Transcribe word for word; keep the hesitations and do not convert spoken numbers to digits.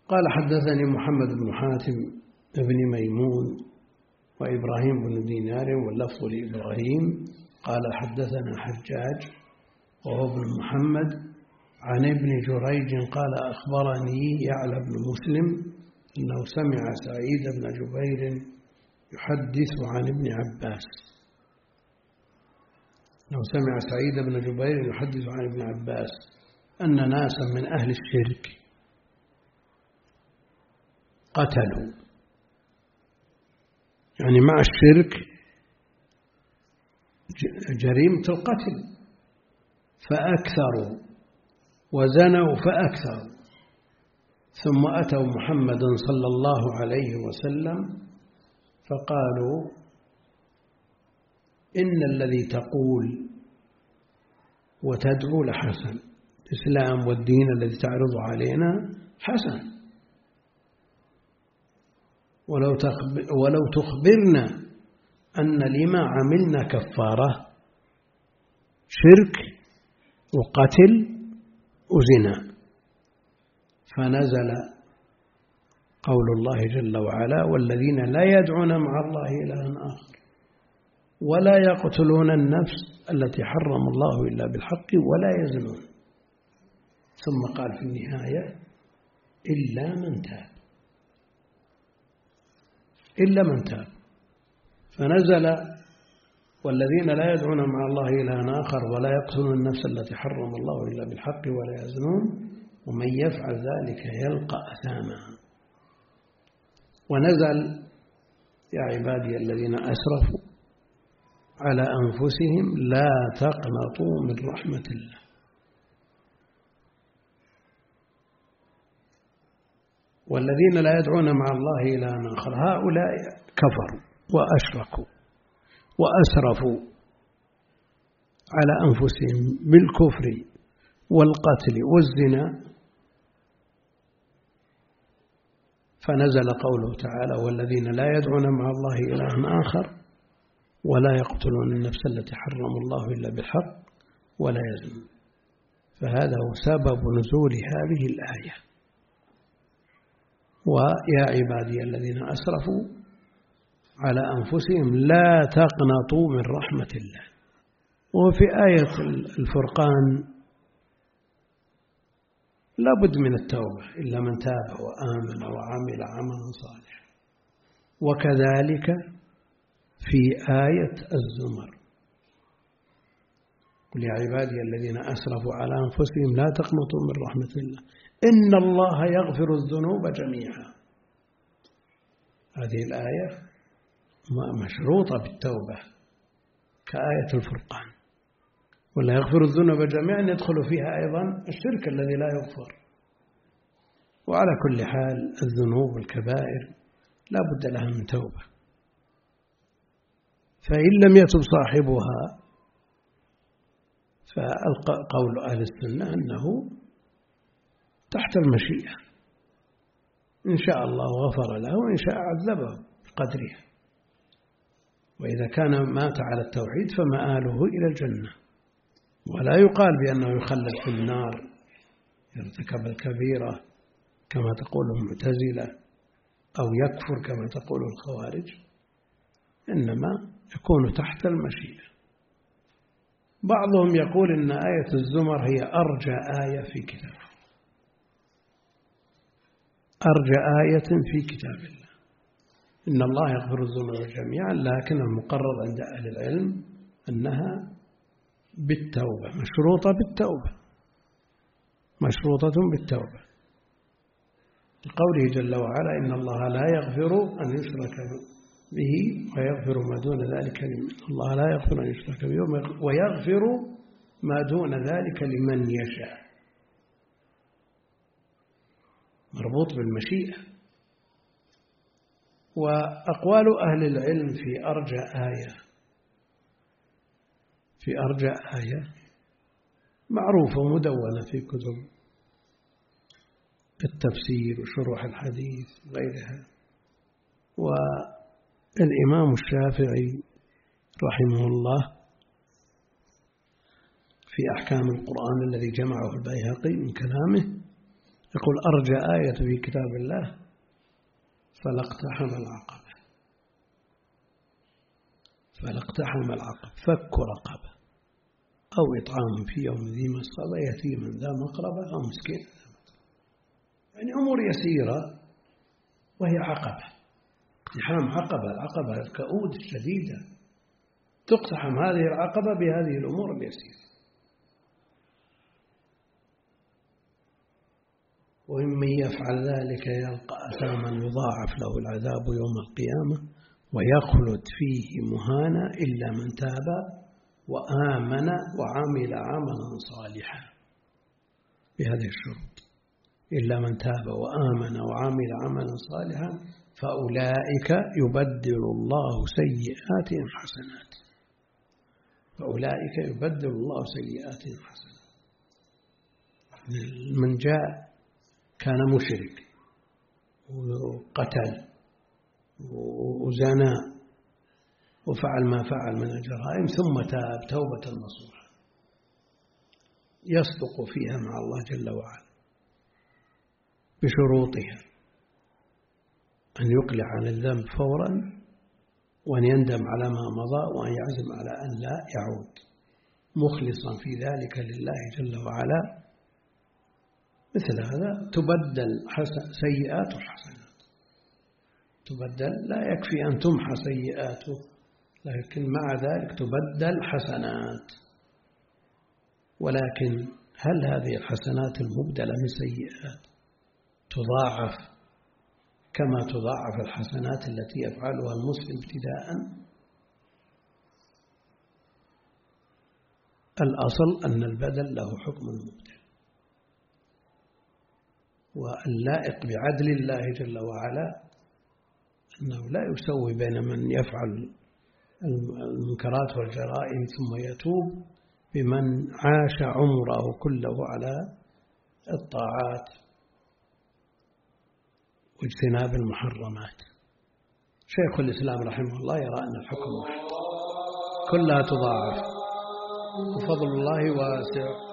قال حدثني محمد بن حاتم بن ميمون وإبراهيم بن دينار واللفظ لإبراهيم قال حدثنا حجاج وهو ابن محمد عن ابن جريج قال أخبرني يعلى بن مسلم أنه سمع سعيد بن جبير يحدث عن ابن عباس أنه سمع سعيد بن جبير يحدث عن ابن عباس أن ناسا من أهل الشرك قتلوا، يعني مع الشرك جريمة القتل، فأكثروا وزنوا فأكثروا، ثم أتوا محمد صلى الله عليه وسلم فقالوا إن الذي تقول وتدعو لحسن، الإسلام والدين الذي تعرض علينا حسن، ولو ولو تخبرنا أن لما عملنا كفارة شرك وقتل وزنا. فنزل قول الله جل وعلا والذين لا يدعون مع الله إلها آخر ولا يقتلون النفس التي حرم الله إلا بالحق ولا يزنون، ثم قال في النهاية إلا من تاب، إلا من تاب. فنزل والذين لا يدعون مع الله إلها آخر ولا يقتلون النفس التي حرم الله إلا بالحق ولا يزنون ومن يفعل ذلك يلقى أثاما. ونزل يا عبادي الذين أسرفوا على أنفسهم لا تقنطوا من رحمة الله. والذين لا يدعون مع الله إلها آخر هؤلاء كفروا وأشركوا وأسرفوا على أنفسهم بالكفر والقتل والزنا. فنزل قوله تعالى والذين لا يدعون مع الله إلها آخر ولا يقتلون النفس التي حرم الله إلا بالحق ولا يزنون. فهذا هو سبب نزول هذه الآية. ويا عبادي الذين أسرفوا على أنفسهم لا تقنطوا من رحمة الله. وفي آية الفرقان لا بد من التوبة إلا من تاب وآمن وعمل عملا صالحا. وكذلك في آية الزمر قل يا عبادي الذين أسرفوا على أنفسهم لا تقنطوا من رحمة الله إن الله يغفر الذنوب جميعا. هذه الآية مشروطة بالتوبة كآية الفرقان. ولا يغفر الذنوب جميعا يدخل فيها أيضا الشرك الذي لا يغفر. وعلى كل حال الذنوب الكبائر لا بد لها من توبة، فإن لم يتب صاحبها فقول أهل السنة أنه تحت المشيئة، إن شاء الله غفر له وإن شاء عذبه بقدرها. وإذا كان مات على التوحيد فمآله إلى الجنة، ولا يقال بأنه يخلد في النار يرتكب الكبيرة كما تقول المعتزلة أو يكفر كما تقول الخوارج، إنما يكون تحت المشيئة. بعضهم يقول إن آية الزمر هي أرجى آية في كتاب أرجى آية في كتاب الله. إن الله يغفر الذنوب جميعا، لكن المقرر عند أهل العلم أنها بالتوبة، مشروطة بالتوبة، مشروطة بالتوبة، لقوله جل وعلا إن الله لا يغفر أن يشرك به ويغفر ما دون ذلك لمن الله لا يغفر أن يشرك به ويغفر ما دون ذلك لمن يشاء، مربوط بالمشيئة. وأقوال أهل العلم في أرجى آية في أرجى آية معروفة مدونة في كتب التفسير وشروح الحديث وغيرها. والإمام الشافعي رحمه الله في أحكام القرآن الذي جمعه البيهقي من كلامه يقول أرجى آية في كتاب الله فلا اقتحم العقبة، فلا اقتحم العقبة، فك رقبة أو إطعام في يوم ذي مسغبة يتيما ذا مقربة أو مسكين ذا متربة. يعني أمور يسيرة وهي عقبة، اقتحام عقبة، العقبة الكؤود الشديدة، تقتحم هذه العقبة بهذه الأمور اليسيرة. ومن يفعل ذلك يلقى أثاما يضاعف له العذاب يوم القيامة ويخلد فيه مهانا إلا من تاب وآمن وعمل عملا صالحا، بهذه الشروط، إلا من تاب وآمن وعمل عملا صالحا فأولئك يبدل الله سيئاتهم حسنات، فأولئك يبدل الله سيئاتهم حسنات. من جاء كان مشرك وقتل وزنا وفعل ما فعل من الجرائم ثم تاب توبة نصوحا يصدق فيها مع الله جل وعلا بشروطها، أن يقلع عن الذنب فورا، وأن يندم على ما مضى، وأن يعزم على أن لا يعود، مخلصا في ذلك لله جل وعلا. مثل هذا تبدل سيئاته حسنات، تبدل، لا يكفي أن تمحى سيئاته، لكن مع ذلك تبدل حسنات. ولكن هل هذه الحسنات المبدلة من سيئات تضاعف كما تضاعف الحسنات التي يفعلها المسلم ابتداء؟ الأصل أن البدل له حكم المبدل، واللائق بعدل الله جل وعلا أنه لا يسوي بين من يفعل المنكرات والجرائم ثم يتوب بمن عاش عمره كله على الطاعات واجتناب المحرمات. شيخ الإسلام رحمه الله يرى أن الحكم واحد، كلها تضاعف وفضل الله واسع.